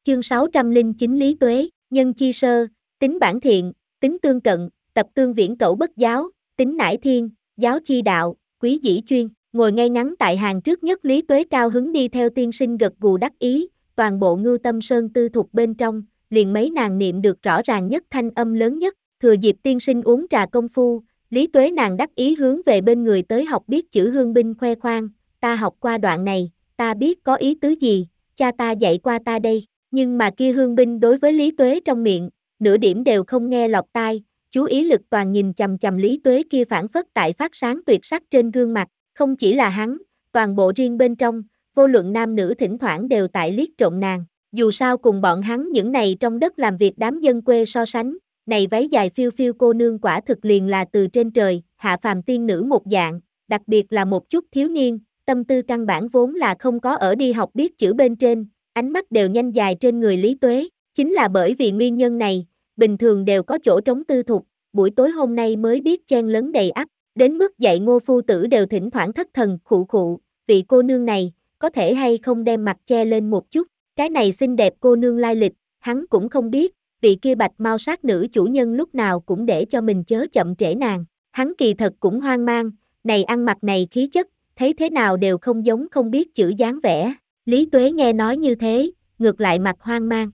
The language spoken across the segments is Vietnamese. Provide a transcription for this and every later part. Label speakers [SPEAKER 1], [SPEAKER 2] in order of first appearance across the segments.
[SPEAKER 1] Chương 609 Lý Tuế, nhân chi sơ, tính bản thiện, tính tương cận, tập tương viễn cẩu bất giáo, tính nải thiên, giáo chi đạo, quý dĩ chuyên. Ngồi ngay ngắn tại hàng trước nhất Lý Tuế cao hứng đi theo tiên sinh gật gù đắc ý, toàn bộ Ngưu Tâm Sơn tư thục bên trong, liền mấy nàng niệm được rõ ràng nhất thanh âm lớn nhất, thừa dịp tiên sinh uống trà công phu, Lý Tuế nàng đắc ý hướng về bên người tới học biết chữ hương binh khoe khoang, ta học qua đoạn này, ta biết có ý tứ gì, cha ta dạy qua ta đây, nhưng mà kia hương binh đối với Lý Tuế trong miệng, nửa điểm đều không nghe lọt tai, chú ý lực toàn nhìn chằm chằm Lý Tuế kia phản phất tại phát sáng tuyệt sắc trên gương mặt, không chỉ là hắn, toàn bộ riêng bên trong, vô luận nam nữ thỉnh thoảng đều tại liếc trộm nàng, dù sao cùng bọn hắn những này trong đất làm việc đám dân quê so sánh, này váy dài phiêu phiêu cô nương quả thực liền là từ trên trời, hạ phàm tiên nữ một dạng, đặc biệt là một chút thiếu niên, tâm tư căn bản vốn là không có ở đi học biết chữ bên trên, ánh mắt đều nhanh dài trên người Lý Tuế, chính là bởi vì nguyên nhân này, bình thường đều có chỗ trống tư thục, buổi tối hôm nay mới biết chen lấn đầy ắp, đến mức dạy Ngô phu tử đều thỉnh thoảng thất thần, khụ khụ, vị cô nương này, có thể hay không đem mặt che lên một chút, cái này xinh đẹp cô nương lai lịch, hắn cũng không biết, vị kia bạch mau sát nữ chủ nhân lúc nào cũng để cho mình chớ chậm trễ nàng, hắn kỳ thật cũng hoang mang, này ăn mặc này khí chất, thấy thế nào đều không giống không biết chữ dáng vẻ, Lý Tuế nghe nói như thế, ngược lại mặt hoang mang.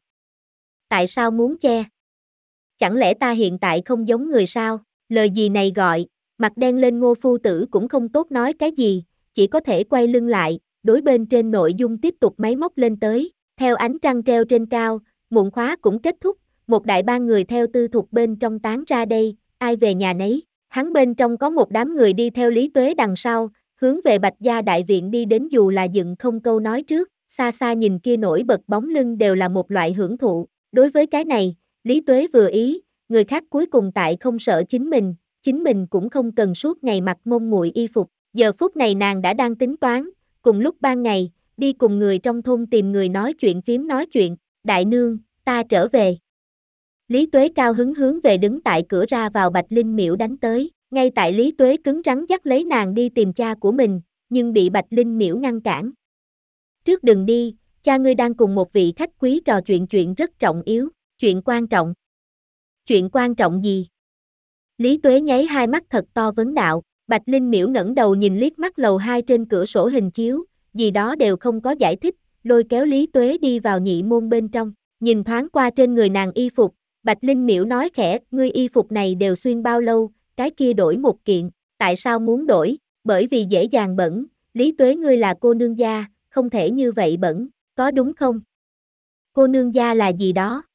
[SPEAKER 1] Tại sao muốn che? Chẳng lẽ ta hiện tại không giống người sao? Lời gì này gọi, mặt đen lên Ngô phu tử cũng không tốt nói cái gì, chỉ có thể quay lưng lại, đối bên trên nội dung tiếp tục máy móc lên tới, theo ánh trăng treo trên cao, muộn khóa cũng kết thúc, một đại ba người theo tư thục bên trong tán ra đây, ai về nhà nấy, hắn bên trong có một đám người đi theo Lý Tuế đằng sau, hướng về Bạch Gia đại viện đi đến dù là dựng không câu nói trước, xa xa nhìn kia nổi bật bóng lưng đều là một loại hưởng thụ, đối với cái này, Lý Tuế vừa ý, người khác cuối cùng tại không sợ chính mình cũng không cần suốt ngày mặc mông muội y phục, giờ phút này nàng đã đang tính toán, cùng lúc ban ngày, đi cùng người trong thôn tìm người nói chuyện phím nói chuyện, đại nương, ta trở về. Lý Tuế cao hứng hướng về đứng tại cửa ra vào Bạch Linh Miễu đánh tới, ngay tại Lý Tuế cứng rắn dắt lấy nàng đi tìm cha của mình, nhưng bị Bạch Linh Miễu ngăn cản. Trước đừng đi, cha ngươi đang cùng một vị khách quý trò chuyện rất trọng yếu, chuyện quan trọng. Chuyện quan trọng gì? Lý Tuế nháy hai mắt thật to vấn đạo, Bạch Linh Miễu ngẩng đầu nhìn liếc mắt lầu 2 trên cửa sổ hình chiếu, gì đó đều không có giải thích, lôi kéo Lý Tuế đi vào nhị môn bên trong, nhìn thoáng qua trên người nàng y phục, Bạch Linh Miễu nói khẽ, ngươi y phục này đều xuyên bao lâu, cái kia đổi một kiện, tại sao muốn đổi, bởi vì dễ dàng bẩn, Lý Tuế ngươi là cô nương gia, không thể như vậy bẩn, có đúng không? Cô nương gia là gì đó?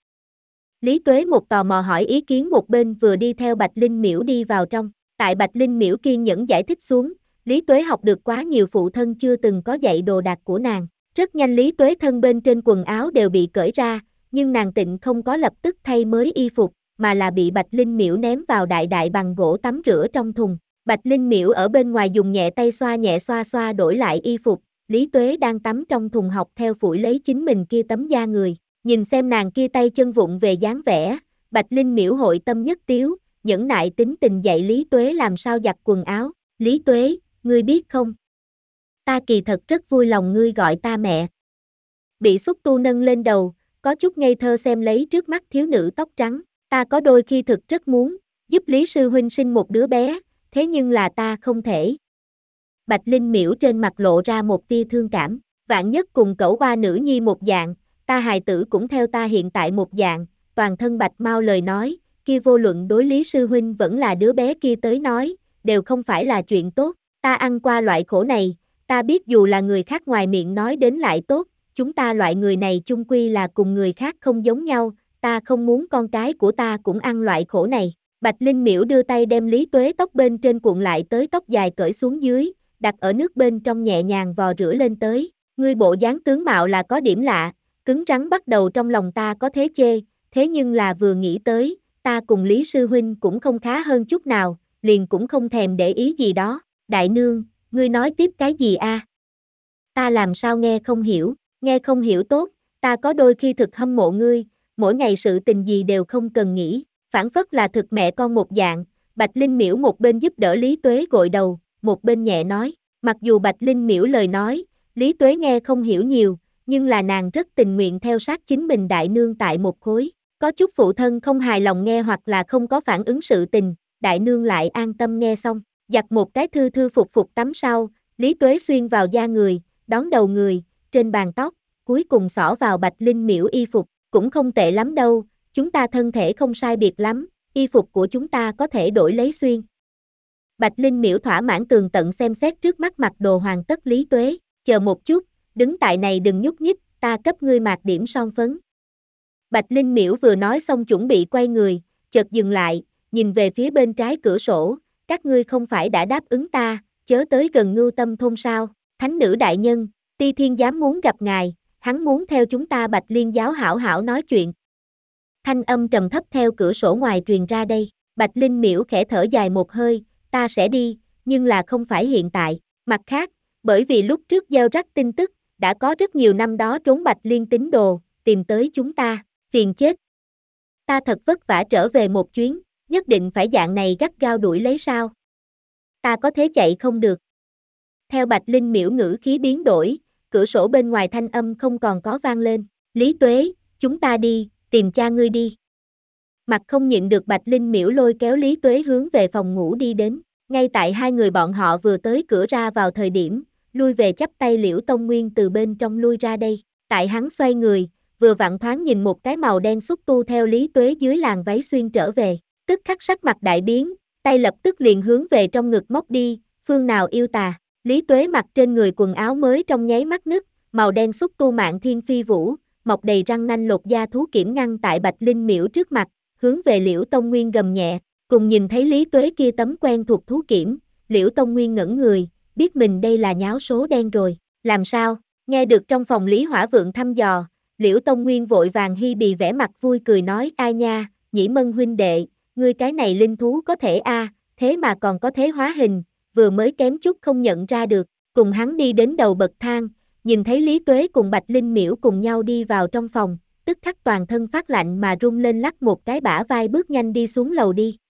[SPEAKER 1] Lý Tuế một tò mò hỏi ý kiến một bên vừa đi theo Bạch Linh Miễu đi vào trong, tại Bạch Linh Miễu kiên nhẫn giải thích xuống, Lý Tuế học được quá nhiều phụ thân chưa từng có dạy đồ đạc của nàng, rất nhanh Lý Tuế thân bên trên quần áo đều bị cởi ra, nhưng nàng tịnh không có lập tức thay mới y phục, mà là bị Bạch Linh Miễu ném vào đại đại bằng gỗ tắm rửa trong thùng. Bạch Linh Miễu ở bên ngoài dùng nhẹ tay nhẹ xoa đổi lại y phục, Lý Tuế đang tắm trong thùng học theo phủi lấy chính mình kia tấm da người, nhìn xem nàng kia tay chân vụng về dáng vẻ, Bạch Linh Miễu hội tâm nhất tiếu, nhẫn nại tính tình dạy Lý Tuế làm sao giặt quần áo, Lý Tuế, ngươi biết không? Ta kỳ thật rất vui lòng ngươi gọi ta mẹ. Bị xúc tu nâng lên đầu, có chút ngây thơ xem lấy trước mắt thiếu nữ tóc trắng, ta có đôi khi thực rất muốn, giúp Lý Sư Huynh sinh một đứa bé, thế nhưng là ta không thể. Bạch Linh Miễu trên mặt lộ ra một tia thương cảm, vạn nhất cùng cẩu ba nữ nhi một dạng, ta hài tử cũng theo ta hiện tại một dạng, toàn thân bạch mau lời nói, kia vô luận đối Lý Sư Huynh vẫn là đứa bé kia tới nói, đều không phải là chuyện tốt, ta ăn qua loại khổ này, ta biết dù là người khác ngoài miệng nói đến lại tốt, chúng ta loại người này chung quy là cùng người khác không giống nhau, ta không muốn con cái của ta cũng ăn loại khổ này. Bạch Linh Miễu đưa tay đem Lý Tuế tóc bên trên cuộn lại tới tóc dài cởi xuống dưới, đặt ở nước bên trong nhẹ nhàng vò rửa lên tới, ngươi bộ dáng tướng mạo là có điểm lạ, cứng rắn bắt đầu trong lòng ta có thế chê, thế nhưng là vừa nghĩ tới, ta cùng Lý Sư Huynh cũng không khá hơn chút nào, liền cũng không thèm để ý gì đó, đại nương, ngươi nói tiếp cái gì a? Ta làm sao nghe không hiểu tốt, ta có đôi khi thực hâm mộ ngươi, mỗi ngày sự tình gì đều không cần nghĩ, phản phất là thực mẹ con một dạng, Bạch Linh Miễu một bên giúp đỡ Lý Tuế gội đầu, một bên nhẹ nói, mặc dù Bạch Linh Miễu lời nói, Lý Tuế nghe không hiểu nhiều, nhưng là nàng rất tình nguyện theo sát chính mình đại nương tại một khối. Có chút phụ thân không hài lòng nghe hoặc là không có phản ứng sự tình, đại nương lại an tâm nghe xong, giặt một cái thư thư phục phục tắm sau, Lý Tuế xuyên vào da người, đón đầu người, trên bàn tóc, cuối cùng xỏ vào Bạch Linh Miễu y phục, cũng không tệ lắm đâu, chúng ta thân thể không sai biệt lắm, y phục của chúng ta có thể đổi lấy xuyên. Bạch Linh Miễu thỏa mãn tường tận xem xét trước mắt mặc đồ hoàn tất Lý Tuế, chờ một chút, đứng tại này đừng nhúc nhích, ta cấp ngươi mạc điểm son phấn. Bạch Linh Miễu vừa nói xong chuẩn bị quay người, chợt dừng lại, nhìn về phía bên trái cửa sổ, các ngươi không phải đã đáp ứng ta, chớ tới gần Ngưu Tâm thôn sao, thánh nữ đại nhân, Ti Thiên giám muốn gặp ngài, hắn muốn theo chúng ta Bạch Liên giáo hảo hảo nói chuyện. Thanh âm trầm thấp theo cửa sổ ngoài truyền ra đây, Bạch Linh Miễu khẽ thở dài một hơi, ta sẽ đi, nhưng là không phải hiện tại, mặt khác, bởi vì lúc trước gieo rắc tin tức, đã có rất nhiều năm đó trốn Bạch Liên tín đồ, tìm tới chúng ta, phiền chết. Ta thật vất vả trở về một chuyến, nhất định phải dạng này gắt gao đuổi lấy sao? Ta có thế chạy không được. Theo Bạch Linh Miễu ngữ khí biến đổi, cửa sổ bên ngoài thanh âm không còn có vang lên, Lý Tuế, chúng ta đi, tìm cha ngươi đi. Mặt không nhịn được Bạch Linh Miễu lôi kéo Lý Tuế hướng về phòng ngủ đi đến, ngay tại hai người bọn họ vừa tới cửa ra vào thời điểm, lui về chắp tay Liễu Tông Nguyên từ bên trong lui ra đây, tại hắn xoay người, vừa vặn thoáng nhìn một cái màu đen xúc tu theo Lý Tuế dưới làn váy xuyên trở về, tức khắc sắc mặt đại biến, tay lập tức liền hướng về trong ngực móc đi, phương nào yêu tà, Lý Tuế mặc trên người quần áo mới trong nháy mắt nứt, màu đen xúc tu mạng thiên phi vũ, mọc đầy răng nanh lột da thú kiểm ngăn tại Bạch Linh Miễu trước mặt, hướng về Liễu Tông Nguyên gầm nhẹ, cùng nhìn thấy Lý Tuế kia tấm quen thuộc thú kiểm, Liễu Tông Nguyên ngẩn người, biết mình đây là nháo số đen rồi, làm sao, nghe được trong phòng Lý Hỏa Vượng thăm dò, Liễu Tông Nguyên vội vàng hi bì vẻ mặt vui cười nói ai nha, Nhĩ Mân huynh đệ, ngươi cái này linh thú có thể thế mà còn có thế hóa hình, vừa mới kém chút không nhận ra được, cùng hắn đi đến đầu bậc thang, nhìn thấy Lý Tuế cùng Bạch Linh Miễu cùng nhau đi vào trong phòng, tức khắc toàn thân phát lạnh mà run lên lắc một cái bả vai bước nhanh đi xuống lầu đi.